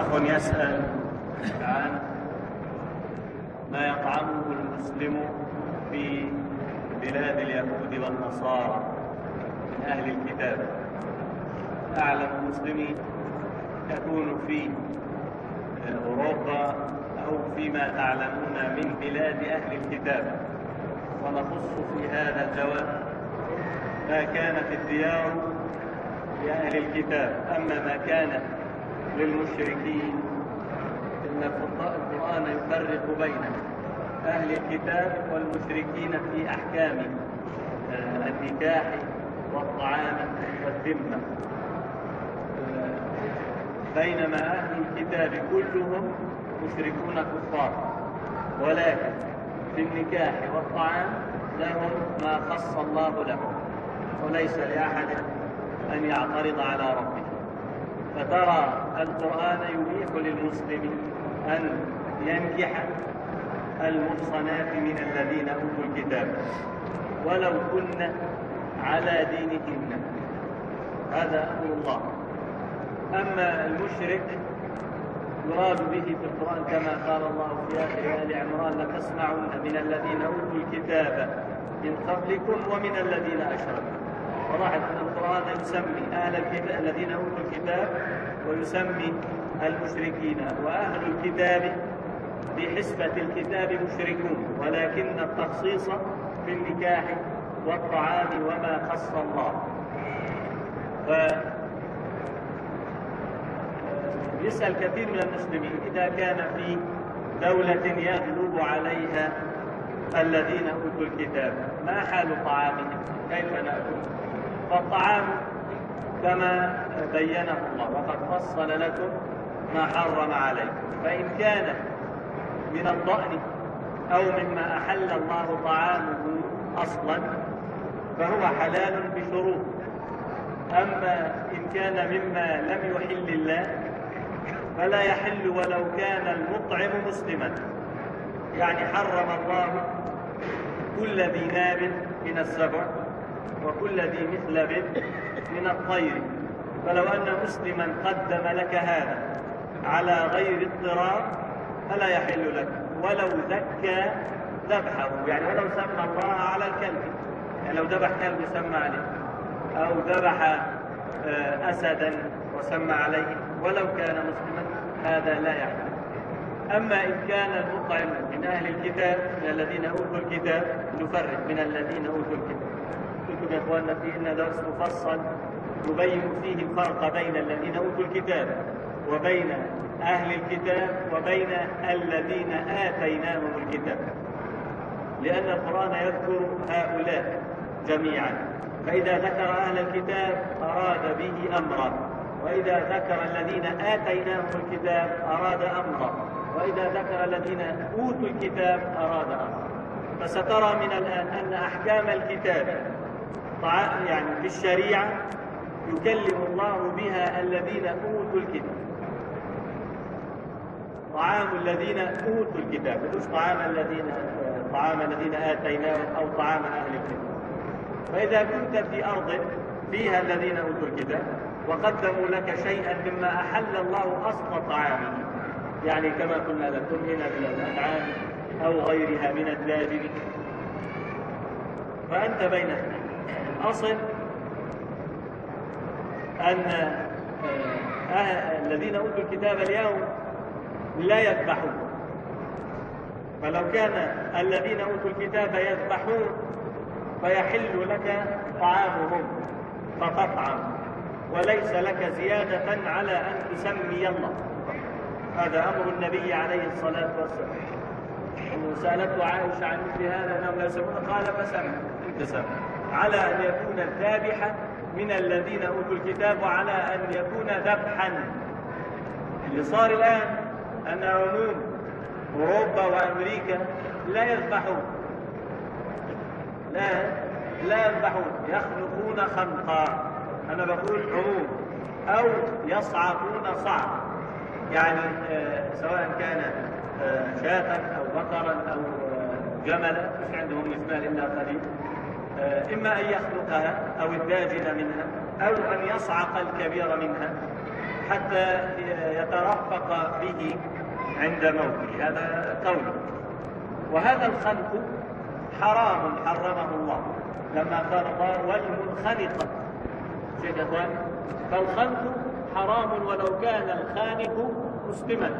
أخ يسأل عن ما يطعمه المسلم في بلاد اليهود والنصارى من أهل الكتاب. أعلم المسلمين يكون في أوروبا أو فيما تعلمون من بلاد أهل الكتاب، ونخص في هذا الجواب ما كانت الديار لأهل الكتاب. أما ما كانت للمشركين إن القرآن يفرق بين أهل الكتاب والمشركين في أحكام النكاح والطعام والذمة، بينما أهل الكتاب كلهم مشركون كفار، ولكن في النكاح والطعام لهم ما خص الله لهم، وليس لأحد أن يعترض على ربه. فترى القرآن يبيح للمسلم أن ينكح المحصنات من الذين أوتوا الكتاب ولو كن على دينهن، هذا أمر الله. أما المشرك يراد به في القرآن كما قال الله في آخر آل عمران: لتسمعن من الذين أوتوا الكتاب من قبلكم ومن الذين أشركوا. ولاحظ أن القرآن يسمي أهل الكتاب الذين أوتوا الكتاب ويسمي المشركين، وأهل الكتاب بحسبة الكتاب مشركون، ولكن التخصيص في النكاح والطعام وما خص الله. يسأل كثير من المسلمين: إذا كان في دولة يغلب عليها الذين أوتوا الكتاب ما حال طعامهم؟ كيف نأكل؟ فالطعام كما بينه الله: وقد فصل لكم ما حرم عليكم. فإن كان من الضأن أو مما أحل الله طعامه أصلا فهو حلال بشروط. أما إن كان مما لم يحل الله فلا يحل ولو كان المطعم مسلما. يعني حرم الله كل ذي ناب من السبع وكل ذي مثلب من الطير، فلو أن مسلما قدم لك هذا على غير اضطرار فلا يحل لك، ولو ذكى ذبحه، يعني ولو سمى الله على الكلب، يعني لو ذبح كلب سمى عليه، أو ذبح أسدا وسمى عليه ولو كان مسلما، هذا لا يحل. أما إن كان المطعم من أهل الكتاب من الذين أوتوا الكتاب، نفرق من الذين أوتوا الكتاب. قلتم يا إخواننا في إن درس مفصل يبين فيه الفرق بين الذين أوتوا الكتاب وبين أهل الكتاب وبين الذين آتيناهم الكتاب، لأن القرآن يذكر هؤلاء جميعا، فإذا ذكر أهل الكتاب أراد به أمرا، وإذا ذكر الذين آتيناهم الكتاب أراد أمرا، وإذا ذكر الذين أوتوا الكتاب أراد أمرا. فسترى من الآن أن أحكام الكتاب يعني في الشريعة يكلم الله بها الذين أوتوا الكتاب. طعام الذين أوتوا الكتاب، مش طعام الذين آتيناهم أو طعام أهل الكتاب. فإذا كنت في أرض فيها الذين أوتوا الكتاب وقدموا لك شيئا مما أحل الله أصل طعامه، يعني كما قلنا لكم هنا من الأنعام أو غيرها من الداجن، فأنت بين اثنين. أصل أن الذين أوتوا الكتاب اليوم لا يذبحون، فلو كان الذين أوتوا الكتاب يذبحون فيحل لك طعامهم فتطعم، وليس لك زيادة على أن تسمي الله. هذا أمر النبي عليه الصلاة والسلام. سألته عائشة عن مثل هذا أنهم لا يسمون، قال: فسمى، أنت سمى، على أن يكون الذابح من الذين أوتوا الكتاب وعلى أن يكون ذبحا. اللي صار الآن أن عموم أوروبا وأمريكا لا يذبحون، لا يذبحون، يخلقون خلقا، أنا بقول عموم، أو يصعقون صعقا، يعني سواء كان شاة أو بقرا أو جملا، مش عندهم مثال إلا قليل، إما أن يخلقها أو الداجن منها أو أن يصعق الكبير منها، حتى يترفق به عند موته، هذا قوله. وهذا الخنق حرام حرمه الله لما قال الله والمنخنقة. شيخ اخوان، فالخنق حرام ولو كان الخانق مسلما.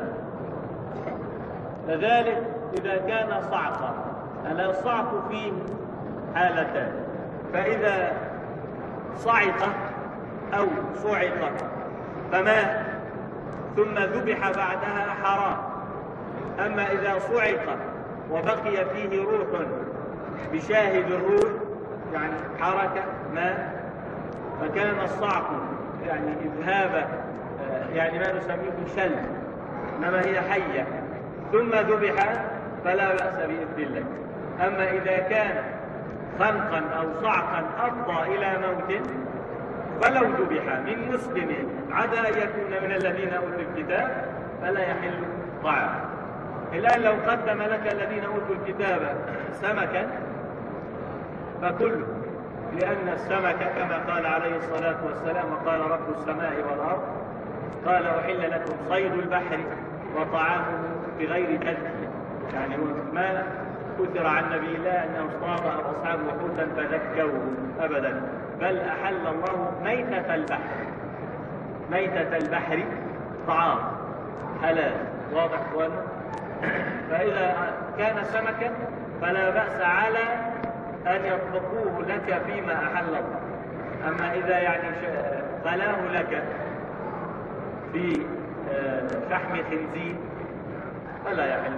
كذلك إذا كان صعقا، الصعق فيه حالتان، فإذا صعق أو صعق فمات ثم ذبح بعدها حرام. أما إذا صعق وبقي فيه روح بشاهد الروح، يعني حركة ما، فكان الصعق يعني إذهاب، يعني ما نسميه شل، إنما هي حية ثم ذبح فلا بأس بإذن الله. أما إذا كان خنقا أو صعقا أفضى إلى موت فلو ذبح من مسلم عدا أن يكون من الذين أوتوا الكتاب فلا يحل طعامه. الآن لو قدم لك الذين أوتوا الكتاب سمكا فكله، لأن السمك كما قال عليه الصلاة والسلام وقال رب السماء والأرض قال أحل لكم صيد البحر وطعامه بغير تذكية، يعني ما كثر عن نبي الله أنه اصطاد أصحابه حوتا فذكوه أبدا، بل أحل الله ميتة البحر. ميتة البحر طعام حلال، واضح ولا؟ فإذا كان سمكا فلا بأس على أن يطبخوه لك فيما أحل الله. أما إذا يعني غلاه لك في شحم خنزير فلا يحل.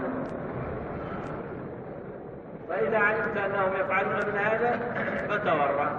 فإذا علمت أنهم يفعلون من هذا فتورع،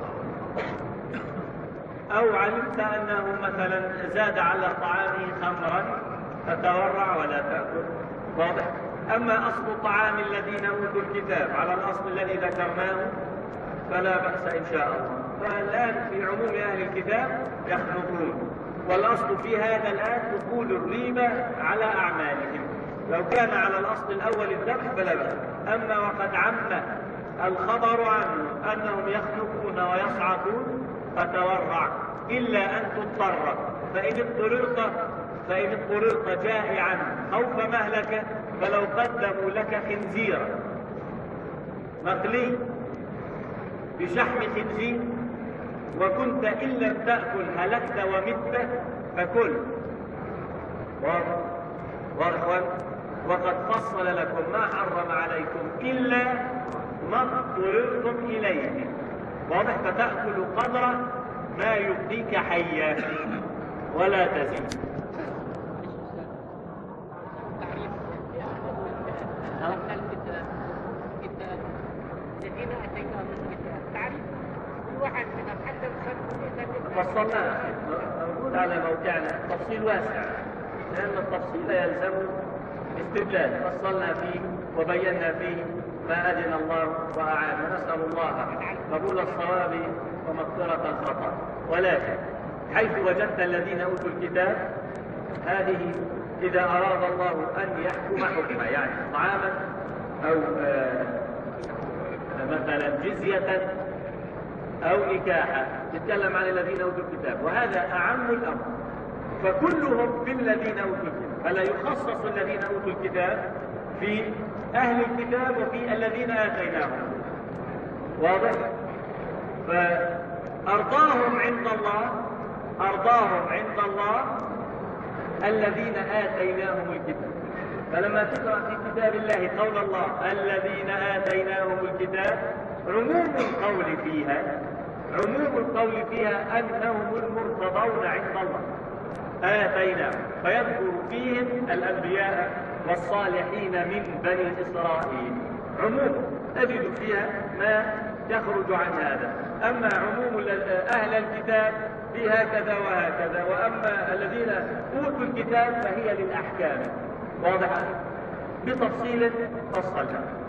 أو علمت أنه مثلا زاد على طعامه خمرا فتورع ولا تأكل، واضح. أما أصل طعام الذين أوتوا الكتاب على الأصل الذي ذكرناه فلا بأس إن شاء الله. فالآن في عموم أهل الكتاب يخلطون، والأصل في هذا الآن دخول الريبة على أعمالهم. لو كان على الأصل الأول الذبح فلا بأس. أما وقد عم الخبر عنه أنهم يخلقون ويصعقون فتورع، إلا أن تضطر. فإن اضطررت جائعا خوف مهلكة فلو قدموا لك خنزيرا مقلي بشحم خنزير وكنت إن لم تأكل هلكت ومت فكل، واضح. وقد فصل لكم ما حرم عليكم إلا ما اضطررتم إليه، واضح. فتأكل قدر ما يبقيك حيا ولا تزيد. فصلنا موجود على موقعنا تفصيل واسع، لأن التفصيل يلزم استدلال. فصلنا فيه وبينا فيه ما أذن الله وأعان، ونسأل الله قبول الصواب ومغفرة الخطأ. ولكن حيث وجدت الذين أوتوا الكتاب، هذه إذا أراد الله أن يحكم حكما، يعني طعاما أو مثلا جزية أو نكاحا، يتكلم عن الذين أوتوا الكتاب، وهذا أعم الأمر. فكلهم في الذين أوتوا الكتاب، فلا يخصص الذين أوتوا الكتاب في أهل الكتاب وفي الذين آتيناهم، واضح. فأرضاهم عند الله الذين آتيناهم الكتاب. فلما تقرأ في كتاب الله قول الله الذين آتيناهم الكتاب، عموم القول فيها أنهم المرتضون عند الله، آتيناهم، فيذكر فيهم الأنبياء والصالحين من بني إسرائيل. عموم تجد فيها ما يخرج عن هذا. أما عموم أهل الكتاب في هكذا وهكذا، وأما الذين أوتوا الكتاب فهي للأحكام، واضح بتفصيل فصلنا.